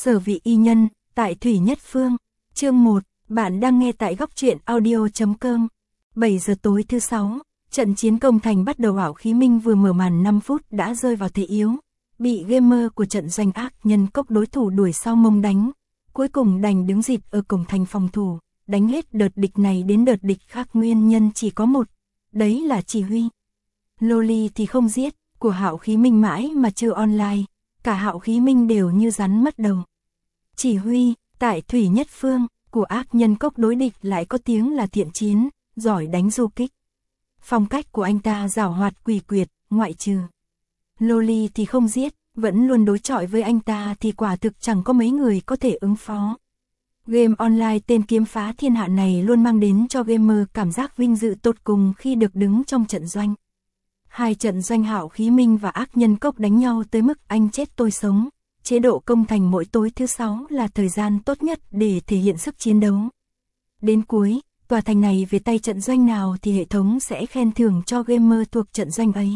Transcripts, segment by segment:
Sở vị y nhân, tại Thủy Nhất Phương. Chương 1, bạn đang nghe tại góc truyện audio.com. 7 giờ tối thứ 6, trận chiến công thành bắt đầu. Hạo Khí Minh vừa mở màn 5 phút đã rơi vào thế yếu, bị gamer của trận doanh ác nhân cốc đối thủ đuổi sau mông đánh, cuối cùng đành đứng dịt ở cổng thành phòng thủ, đánh hết đợt địch này đến đợt địch khác. Nguyên nhân chỉ có một, đấy là chỉ huy. Loli thì không giết, của Hạo Khí Minh mãi mà chưa online, cả Hạo Khí Minh đều như rắn mất đầu. Chỉ huy, tại Thủy Nhất Phương, của ác nhân cốc đối địch lại có tiếng là thiện chiến, giỏi đánh du kích. Phong cách của anh ta giảo hoạt quỷ quyệt, ngoại trừ Loli thì không giết, vẫn luôn đối chọi với anh ta thì quả thực chẳng có mấy người có thể ứng phó. Game online tên kiếm phá thiên hạ này luôn mang đến cho gamer cảm giác vinh dự tột cùng khi được đứng trong trận doanh. Hai trận doanh Hạo Khí Minh và ác nhân cốc đánh nhau tới mức anh chết tôi sống. Chế độ công thành mỗi tối thứ 6 là thời gian tốt nhất để thể hiện sức chiến đấu. Đến cuối, tòa thành này về tay trận doanh nào thì hệ thống sẽ khen thưởng cho gamer thuộc trận doanh ấy.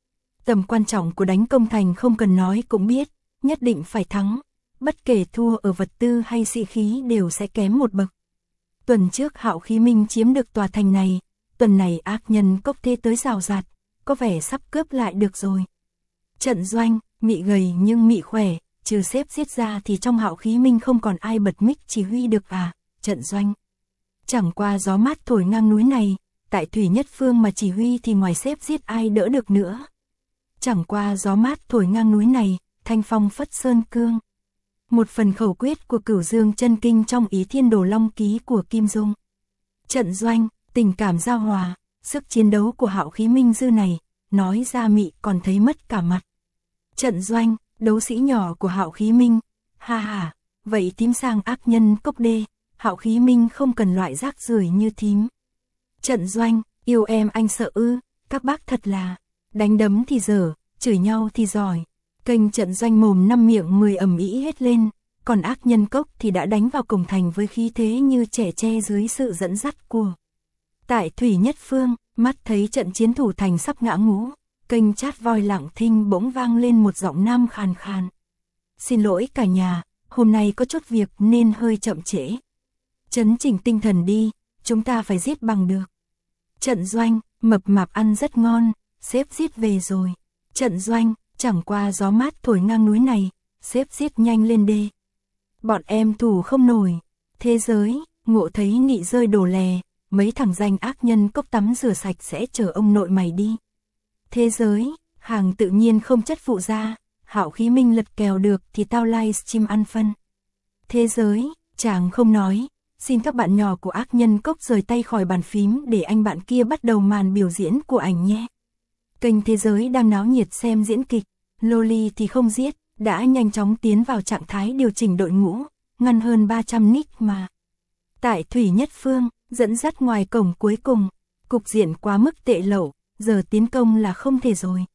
Tầm quan trọng của đánh công thành không cần nói cũng biết, nhất định phải thắng. Bất kể thua ở vật tư hay sĩ khí đều sẽ kém một bậc. Tuần trước Hạo Khí Minh chiếm được tòa thành này, tuần này ác nhân cốc thế tới rào rạt, có vẻ sắp cướp lại được rồi. Trận doanh, mị gầy nhưng mị khỏe, trừ xếp giết ra thì trong Hạo Khí Minh không còn ai bật mic chỉ huy được à. Trận doanh, chẳng qua gió mát thổi ngang núi này, tại Thủy Nhất Phương mà chỉ huy thì ngoài xếp giết ai đỡ được nữa. Chẳng qua gió mát thổi ngang núi này, thanh phong phất sơn cương. Một phần khẩu quyết của Cửu Dương Chân Kinh trong Ý Thiên Đồ Long Ký của Kim Dung. Trận doanh, tình cảm giao hòa, sức chiến đấu của Hạo Khí Minh dư này, nói ra mị còn thấy mất cả mặt. Trận doanh, đấu sĩ nhỏ của Hạo Khí Minh, ha ha, vậy tím sang ác nhân cốc đê, Hạo Khí Minh không cần loại rác rưởi như thím. Trận doanh, yêu em anh sợ ư, các bác thật là, đánh đấm thì dở, chửi nhau thì giỏi. Kênh trận doanh mồm 5 miệng 10 ầm ĩ hết lên, còn ác nhân cốc thì đã đánh vào cổng thành với khí thế như trẻ tre dưới sự dẫn dắt của. Tại Thủy Nhất Phương, mắt thấy trận chiến thủ thành sắp ngã ngũ, kênh chat voi lặng thinh bỗng vang lên một giọng nam khàn khàn. Xin lỗi cả nhà, hôm nay có chút việc nên hơi chậm trễ. Chấn chỉnh tinh thần đi, chúng ta phải giết bằng được. Trận doanh, mập mạp ăn rất ngon, sếp giết về rồi. Trận doanh, chẳng qua gió mát thổi ngang núi này, sếp giết nhanh lên đê. Bọn em thủ không nổi. Thế giới, ngộ thấy nị rơi đổ lè, mấy thằng danh ác nhân cốc tắm rửa sạch sẽ chở ông nội mày đi. Thế giới, hàng tự nhiên không chất phụ ra, Hạo Khí Minh lật kèo được thì tao livestream ăn phân. Thế giới, chàng không nói, xin các bạn nhỏ của ác nhân cốc rời tay khỏi bàn phím để anh bạn kia bắt đầu màn biểu diễn của ảnh nhé. Kênh Thế giới đang náo nhiệt xem diễn kịch, Loli thì không giết, đã nhanh chóng tiến vào trạng thái điều chỉnh đội ngũ, ngăn hơn 300 nick mà. Tại Thủy Nhất Phương, dẫn dắt ngoài cổng cuối cùng, cục diện quá mức tệ lẩu, giờ tiến công là không thể rồi.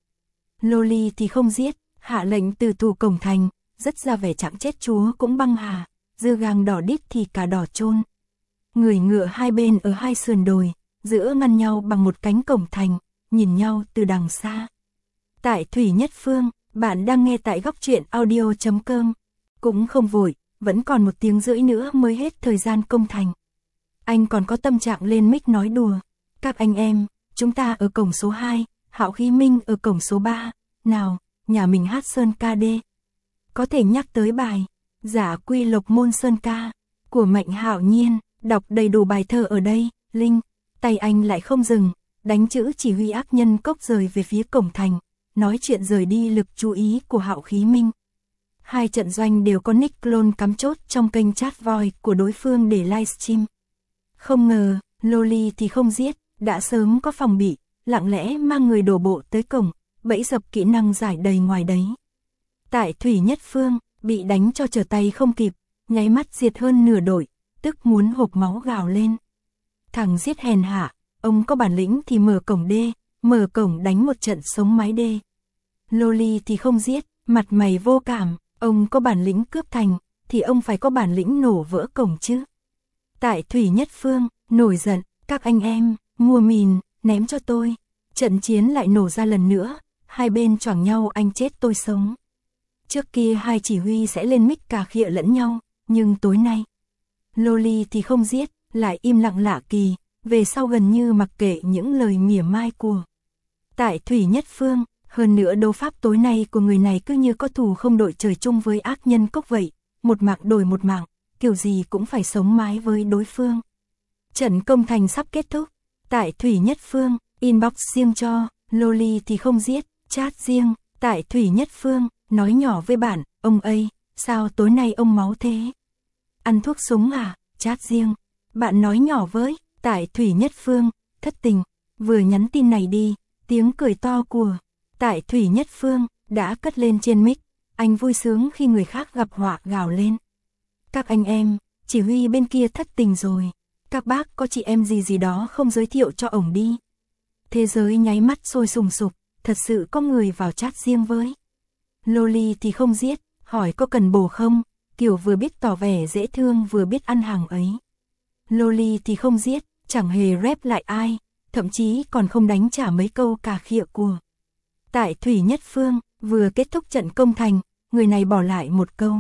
Loli thì không giết, hạ lệnh từ thủ cổng thành, rất ra vẻ chẳng chết chúa cũng băng hà, dưa gang đỏ đít thì cả đỏ chôn. Người ngựa hai bên ở hai sườn đồi, giữa ngăn nhau bằng một cánh cổng thành, nhìn nhau từ đằng xa. Tại Thủy Nhất Phương, bạn đang nghe tại góc truyện audio.com. Cũng không vội, vẫn còn 1 tiếng rưỡi nữa mới hết thời gian công thành. Anh còn có tâm trạng lên mic nói đùa. Các anh em, chúng ta ở cổng số 2, Hạo Khí Minh ở cổng số 3. Nào, nhà mình hát Sơn ca đê. Có thể nhắc tới bài Giả Quy Lộc Môn Sơn ca của Mạnh Hạo Nhiên, đọc đầy đủ bài thơ ở đây. Linh, tay anh lại không dừng, đánh chữ chỉ huy ác nhân cốc rời về phía cổng thành, nói chuyện rời đi lực chú ý của Hạo Khí Minh. Hai trận doanh đều có nick clone cắm chốt trong kênh chat voi của đối phương để livestream. Không ngờ, Loli thì không giết, đã sớm có phòng bị, lặng lẽ mang người đổ bộ tới cổng, bẫy dập kỹ năng giải đầy ngoài đấy. Tại Thủy Nhất Phương, bị đánh cho trở tay không kịp, nháy mắt diệt hơn nửa đội, tức muốn hộc máu gào lên. Thằng giết hèn hạ, ông có bản lĩnh thì mở cổng đê, mở cổng đánh một trận sống mái đê. Loli thì không giết, mặt mày vô cảm, ông có bản lĩnh cướp thành, thì ông phải có bản lĩnh nổ vỡ cổng chứ. Tại Thủy Nhất Phương, nổi giận, các anh em, mua mìn, ném cho tôi. Trận chiến lại nổ ra lần nữa, hai bên choảng nhau anh chết tôi sống. Trước kia hai chỉ huy sẽ lên mic cà khịa lẫn nhau, nhưng tối nay, Loli thì không giết, lại im lặng lạ kỳ, về sau gần như mặc kệ những lời mỉa mai của Tại Thủy Nhất Phương. Hơn nữa đấu pháp tối nay của người này cứ như có thù không đội trời chung với ác nhân cốc vậy, một mạng đổi một mạng, kiểu gì cũng phải sống mái với đối phương. Trận công thành sắp kết thúc, Tại Thủy Nhất Phương, inbox riêng cho, Loli thì không giết, chat riêng, Tại Thủy Nhất Phương, nói nhỏ với bạn, ông ấy, sao tối nay ông máu thế? Ăn thuốc súng à? Chat riêng, bạn nói nhỏ với, Tại Thủy Nhất Phương, thất tình, vừa nhắn tin này đi, tiếng cười to của Tại Thủy Nhất Phương đã cất lên trên mic, anh vui sướng khi người khác gặp họa gào lên. Các anh em, chỉ huy bên kia thất tình rồi, các bác có chị em gì đó không giới thiệu cho ổng đi. Thế giới nháy mắt sôi sùng sục, thật sự có người vào chat riêng với. Loli thì không giết, hỏi có cần bổ không, kiểu vừa biết tỏ vẻ dễ thương vừa biết ăn hàng ấy. Loli thì không giết, chẳng hề rep lại ai, thậm chí còn không đánh trả mấy câu cà khịa của Tại Thủy Nhất Phương. Vừa kết thúc trận công thành, người này bỏ lại một câu.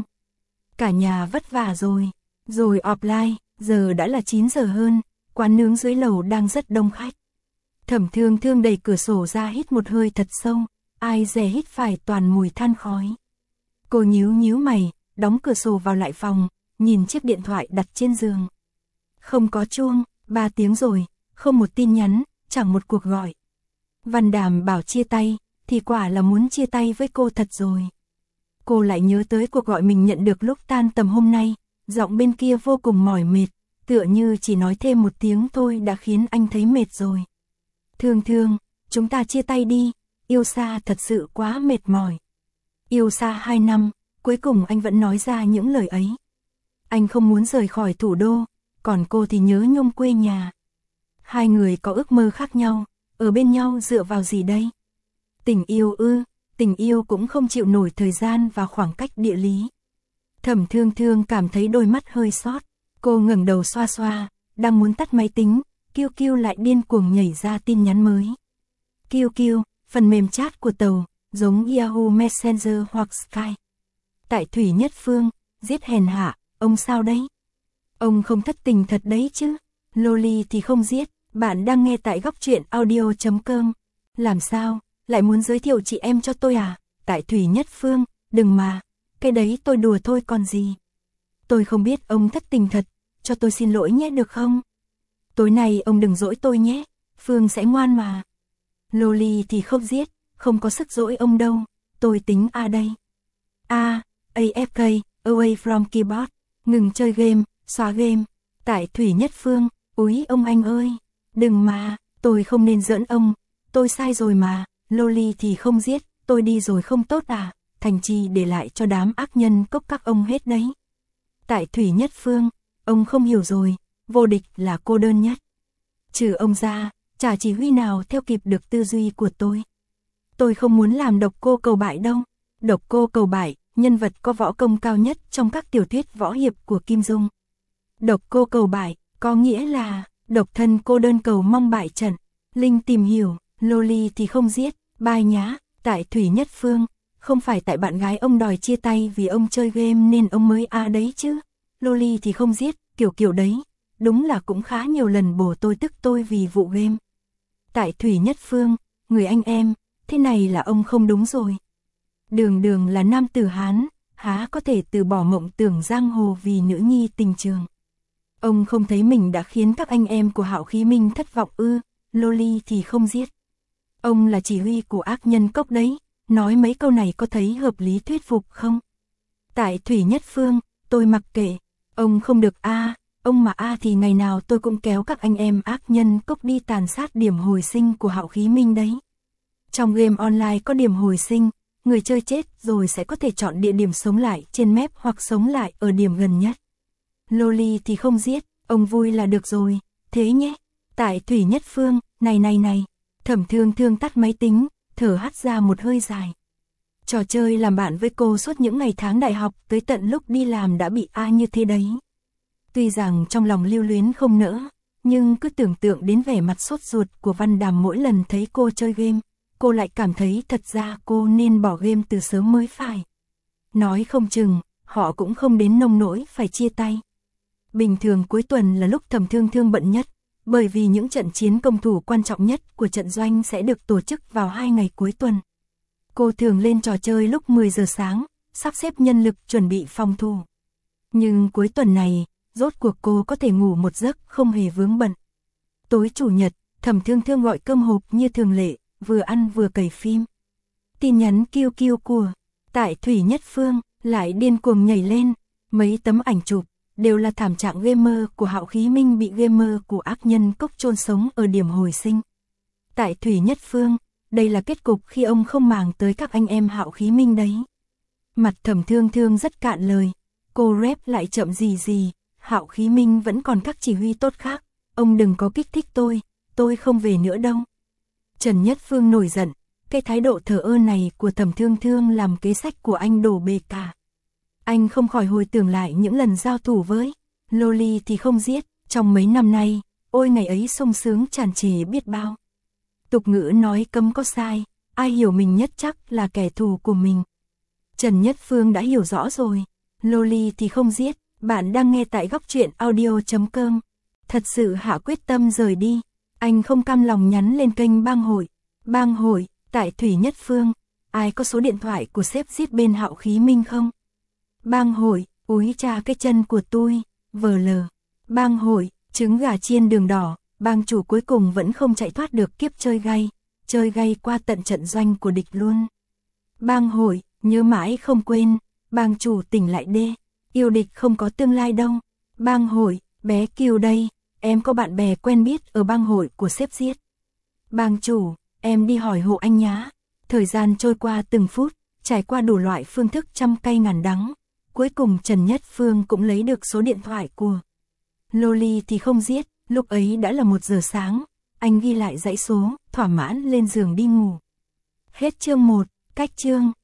Cả nhà vất vả rồi offline, giờ đã là 9 giờ hơn, quán nướng dưới lầu đang rất đông khách. Thẩm Thương Thương đẩy cửa sổ ra hít một hơi thật sâu, ai dè hít phải toàn mùi than khói. Cô nhíu mày, đóng cửa sổ vào lại phòng, nhìn chiếc điện thoại đặt trên giường. Không có chuông, 3 tiếng rồi, không một tin nhắn, chẳng một cuộc gọi. Văn Đàm bảo chia tay, thì quả là muốn chia tay với cô thật rồi. Cô lại nhớ tới cuộc gọi mình nhận được lúc tan tầm hôm nay, giọng bên kia vô cùng mỏi mệt, tựa như chỉ nói thêm một tiếng thôi đã khiến anh thấy mệt rồi. Thương Thương, chúng ta chia tay đi, yêu xa thật sự quá mệt mỏi. Yêu xa 2 năm, cuối cùng anh vẫn nói ra những lời ấy. Anh không muốn rời khỏi thủ đô, còn cô thì nhớ nhung quê nhà. Hai người có ước mơ khác nhau, ở bên nhau dựa vào gì đây? Tình yêu ư, tình yêu cũng không chịu nổi thời gian và khoảng cách địa lý. Thẩm Thương Thương cảm thấy đôi mắt hơi xót, cô ngẩng đầu xoa xoa, đang muốn tắt máy tính, Kiêu Kiêu lại điên cuồng nhảy ra tin nhắn mới. Kiêu Kiêu, phần mềm chat của tàu, giống Yahoo Messenger hoặc Skype. Tại Thủy Nhất Phương, giết hèn hạ, ông sao đấy? Ông không thất tình thật đấy chứ? Loli thì không giết, bạn đang nghe tại góc truyện audio.com. Làm sao, lại muốn giới thiệu chị em cho tôi à? Tại Thủy Nhất Phương, đừng mà, cái đấy tôi đùa thôi còn gì. Tôi không biết ông thất tình thật, cho tôi xin lỗi nhé được không? Tối nay ông đừng dỗi tôi nhé, Phương sẽ ngoan mà. Loli thì không giết, không có sức dỗi ông đâu, tôi tính đây. AFK, away from keyboard, ngừng chơi game, xóa game. Tại Thủy Nhất Phương, úi ông anh ơi, đừng mà, tôi không nên giỡn ông, tôi sai rồi mà. Loli thì không giết, tôi đi rồi không tốt à, thành chi để lại cho đám ác nhân cốc các ông hết đấy. Tại Thủy Nhất Phương, ông không hiểu rồi, vô địch là cô đơn nhất. Trừ ông ra, chả chỉ huy nào theo kịp được tư duy của tôi. Tôi không muốn làm độc cô cầu bại đâu. Độc cô cầu bại, nhân vật có võ công cao nhất trong các tiểu thuyết võ hiệp của Kim Dung. Độc cô cầu bại, có nghĩa là độc thân cô đơn cầu mong bại trận. Linh tìm hiểu, Loli thì không giết, bai nhá. Tại Thủy Nhất Phương, không phải tại bạn gái ông đòi chia tay vì ông chơi game nên ông mới đấy chứ. Loli thì không giết, kiểu đấy, đúng là cũng khá nhiều lần bổ tôi tức tôi vì vụ game. Tại Thủy Nhất Phương, người anh em, thế này là ông không đúng rồi. Đường là nam tử Hán, há có thể từ bỏ mộng tưởng giang hồ vì nữ nhi tình trường. Ông không thấy mình đã khiến các anh em của Hạo Khí Minh thất vọng ư? Loli thì không giết. Ông là chỉ huy của ác nhân cốc đấy, nói mấy câu này có thấy hợp lý thuyết phục không? Tại Thủy Nhất Phương, tôi mặc kệ, ông không được ông mà thì ngày nào tôi cũng kéo các anh em ác nhân cốc đi tàn sát điểm hồi sinh của Hạo Khí Minh đấy. Trong game online có điểm hồi sinh, người chơi chết rồi sẽ có thể chọn địa điểm sống lại trên map hoặc sống lại ở điểm gần nhất. Loli thì không giết, ông vui là được rồi, thế nhé. Tại Thủy Nhất Phương, này. Thẩm Thương Thương tắt máy tính, thở hắt ra một hơi dài. Trò chơi làm bạn với cô suốt những ngày tháng đại học tới tận lúc đi làm đã bị như thế đấy. Tuy rằng trong lòng lưu luyến không nỡ, nhưng cứ tưởng tượng đến vẻ mặt sốt ruột của Văn Đàm mỗi lần thấy cô chơi game, cô lại cảm thấy thật ra cô nên bỏ game từ sớm mới phải. nói không chừng, họ cũng không đến nông nỗi phải chia tay. Bình thường cuối tuần là lúc Thẩm Thương Thương bận nhất, bởi vì những trận chiến công thủ quan trọng nhất của trận doanh sẽ được tổ chức vào 2 ngày cuối tuần. Cô thường lên trò chơi lúc 10 giờ sáng, sắp xếp nhân lực chuẩn bị phòng thủ. Nhưng cuối tuần này, rốt cuộc cô có thể ngủ một giấc không hề vướng bận. Tối chủ nhật, Thẩm Thương Thương gọi cơm hộp như thường lệ, vừa ăn vừa cày phim. Tin nhắn kêu kêu của tại Thủy Nhất Phương lại điên cuồng nhảy lên, mấy tấm ảnh chụp đều là thảm trạng gamer của Hạo Khí Minh bị gamer của ác nhân cốc chôn sống ở điểm hồi sinh. Tại Thủy Nhất Phương, đây là kết cục khi ông không màng tới các anh em Hạo Khí Minh đấy. Mặt Thẩm Thương Thương rất cạn lời, cô rep lại chậm gì, Hạo Khí Minh vẫn còn các chỉ huy tốt khác, ông đừng có kích thích tôi không về nữa đâu. Trần Nhất Phương nổi giận, cái thái độ thờ ơ này của Thẩm Thương Thương làm kế sách của anh đổ bể cả. Anh không khỏi hồi tưởng lại những lần giao thủ với Loli thì không giết, trong mấy năm nay, ôi ngày ấy sung sướng tràn trề biết bao. Tục ngữ nói cấm có sai, ai hiểu mình nhất chắc là kẻ thù của mình. Trần Nhất Phương đã hiểu rõ rồi, Loli thì không giết, bạn đang nghe tại góc truyện audio.com. Thật sự hạ quyết tâm rời đi, anh không cam lòng nhắn lên kênh Bang hội, tại Thủy Nhất Phương, ai có số điện thoại của sếp giết bên Hạo Khí Minh không? Bang hội, úi cha cái chân của tôi, VL. Bang hội, trứng gà chiên đường đỏ, bang chủ cuối cùng vẫn không chạy thoát được kiếp chơi gay qua tận trận doanh của địch luôn. Bang hội, nhớ mãi không quên, bang chủ tỉnh lại đê, yêu địch không có tương lai đâu. Bang hội, bé Kiều đây, em có bạn bè quen biết ở bang hội của sếp giết. Bang chủ, em đi hỏi hộ anh nhá. Thời gian trôi qua từng phút, trải qua đủ loại phương thức trăm cay ngàn đắng. Cuối cùng Trần Nhất Phương cũng lấy được số điện thoại của Loli thì không giết, lúc ấy đã là 1 giờ sáng, anh ghi lại dãy số, thỏa mãn lên giường đi ngủ. Hết chương 1, cách chương.